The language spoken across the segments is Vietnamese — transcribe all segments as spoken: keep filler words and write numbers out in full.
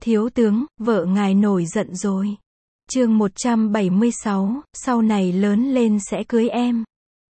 Thiếu tướng, vợ ngài nổi giận rồi. Chương một trăm bảy mươi sáu, sau này lớn lên sẽ cưới em.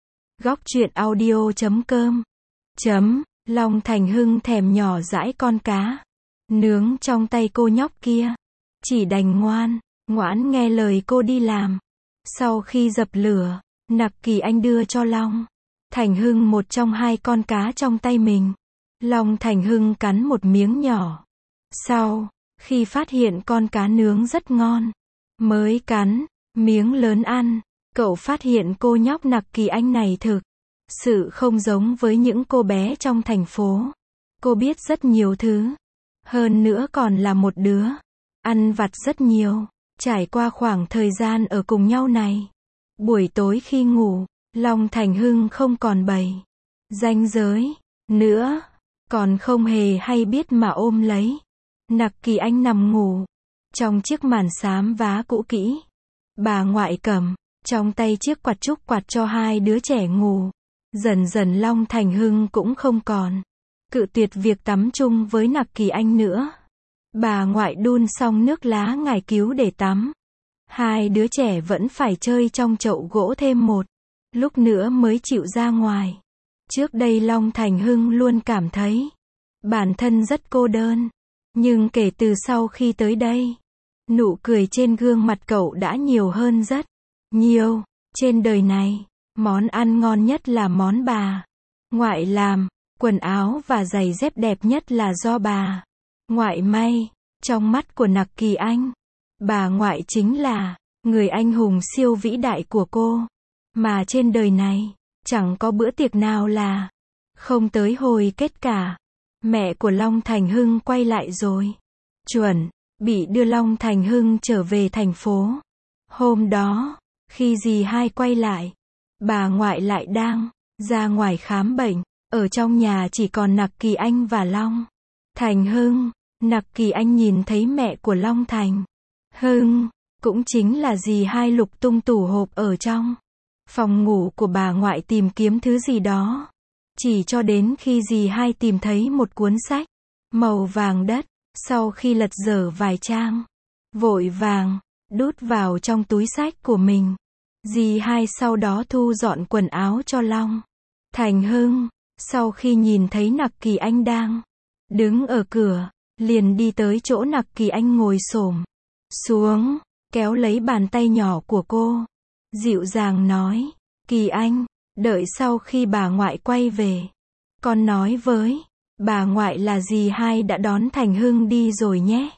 Góc truyện audio chấm com. Chấm, Long Thành Hưng thèm nhỏ dãi con cá nướng trong tay cô nhóc kia. Chỉ đành ngoan, ngoãn nghe lời cô đi làm. Sau khi dập lửa, Nặc Kỳ Anh đưa cho Long Thành Hưng một trong hai con cá trong tay mình. Long Thành Hưng cắn một miếng nhỏ. Sau khi phát hiện con cá nướng rất ngon, mới cắn miếng lớn ăn. Cậu phát hiện cô nhóc Nặc Kỳ Anh này thực sự không giống với những cô bé trong thành phố. Cô biết rất nhiều thứ, hơn nữa còn là một đứa ăn vặt rất nhiều. Trải qua khoảng thời gian ở cùng nhau này, buổi tối khi ngủ, Long Thành Hưng không còn bày ranh giới nữa, còn không hề hay biết mà ôm lấy Nặc Kỳ Anh nằm ngủ trong chiếc màn xám vá cũ kỹ. Bà ngoại cầm trong tay chiếc quạt trúc quạt cho hai đứa trẻ ngủ. Dần dần Long Thành Hưng cũng không còn cự tuyệt việc tắm chung với Nặc Kỳ Anh nữa. Bà ngoại đun xong nước lá ngải cứu để tắm. Hai đứa trẻ vẫn phải chơi trong chậu gỗ thêm một lúc nữa mới chịu ra ngoài. Trước đây Long Thành Hưng luôn cảm thấy bản thân rất cô đơn. Nhưng kể từ sau khi tới đây, nụ cười trên gương mặt cậu đã nhiều hơn rất nhiều. Trên đời này, món ăn ngon nhất là món bà ngoại làm. Quần áo và giày dép đẹp nhất là do bà ngoại may. Trong mắt của Nặc Kỳ Anh, bà ngoại chính là người anh hùng siêu vĩ đại của cô. Mà trên đời này, chẳng có bữa tiệc nào là không tới hồi kết cả. Mẹ của Long Thành Hưng quay lại rồi. Chuẩn bị đưa Long Thành Hưng trở về thành phố. Hôm đó, khi dì hai quay lại, bà ngoại lại đang ra ngoài khám bệnh. Ở trong nhà chỉ còn Nặc Kỳ Anh và Long Thành Hưng. Nặc Kỳ Anh nhìn thấy mẹ của Long Thành Hưng, cũng chính là dì hai, lục tung tủ hộp ở trong phòng ngủ của bà ngoại tìm kiếm thứ gì đó. Chỉ cho đến khi dì hai tìm thấy một cuốn sách màu vàng đất. Sau khi lật dở vài trang, vội vàng đút vào trong túi sách của mình. Dì hai sau đó thu dọn quần áo cho Long Thành Hưng. Sau khi nhìn thấy Nặc Kỳ Anh đang đứng ở cửa, liền đi tới chỗ Nặc Kỳ Anh ngồi xổm xuống, kéo lấy bàn tay nhỏ của cô, dịu dàng nói, Kỳ Anh, đợi sau khi bà ngoại quay về, con nói với bà ngoại là dì hai đã đón Thành Hưng đi rồi nhé.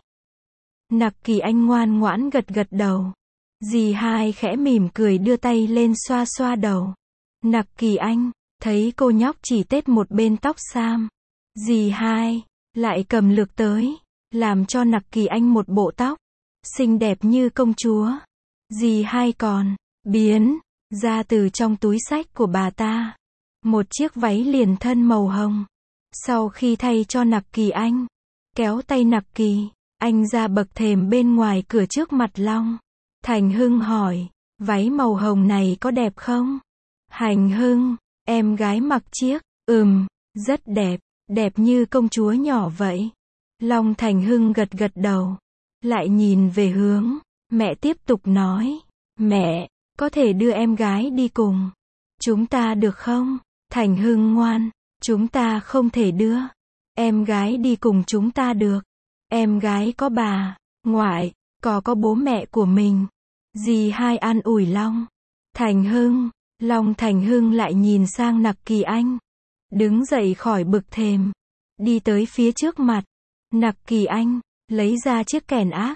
Nặc Kỳ Anh ngoan ngoãn gật gật đầu. Dì hai khẽ mỉm cười đưa tay lên xoa xoa đầu Nặc Kỳ Anh. Thấy cô nhóc chỉ tết một bên tóc xám, dì hai lại cầm lược tới, làm cho Nặc Kỳ Anh một bộ tóc xinh đẹp như công chúa. Dì hai còn biến ra từ trong túi xách của bà ta một chiếc váy liền thân màu hồng. Sau khi thay cho Nặc Kỳ Anh, kéo tay Nặc Kỳ Anh ra bậc thềm bên ngoài cửa trước mặt Long Thành Hưng hỏi, váy màu hồng này có đẹp không? Hành Hưng, em gái mặc chiếc, ừm, rất đẹp, đẹp như công chúa nhỏ vậy. Long Thành Hưng gật gật đầu, lại nhìn về hướng mẹ tiếp tục nói, mẹ, có thể đưa em gái đi cùng chúng ta được không? Thành Hưng ngoan, chúng ta không thể đưa em gái đi cùng chúng ta được. Em gái có bà ngoại, có có bố mẹ của mình. Dì hai an ủi Long Thành Hưng. Long Thành Hưng lại nhìn sang Nặc Kỳ Anh, đứng dậy khỏi bậc thềm, đi tới phía trước mặt Nặc Kỳ Anh, lấy ra chiếc kèn ác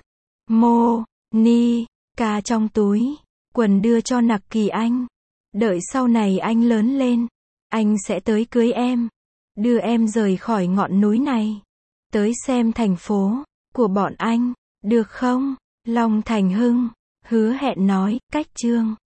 mô ni ca trong túi quần đưa cho Nặc Kỳ Anh. Đợi sau này anh lớn lên, anh sẽ tới cưới em, đưa em rời khỏi ngọn núi này, tới xem thành phố của bọn anh, được không? Long Thành Hưng hứa hẹn nói. Cách chương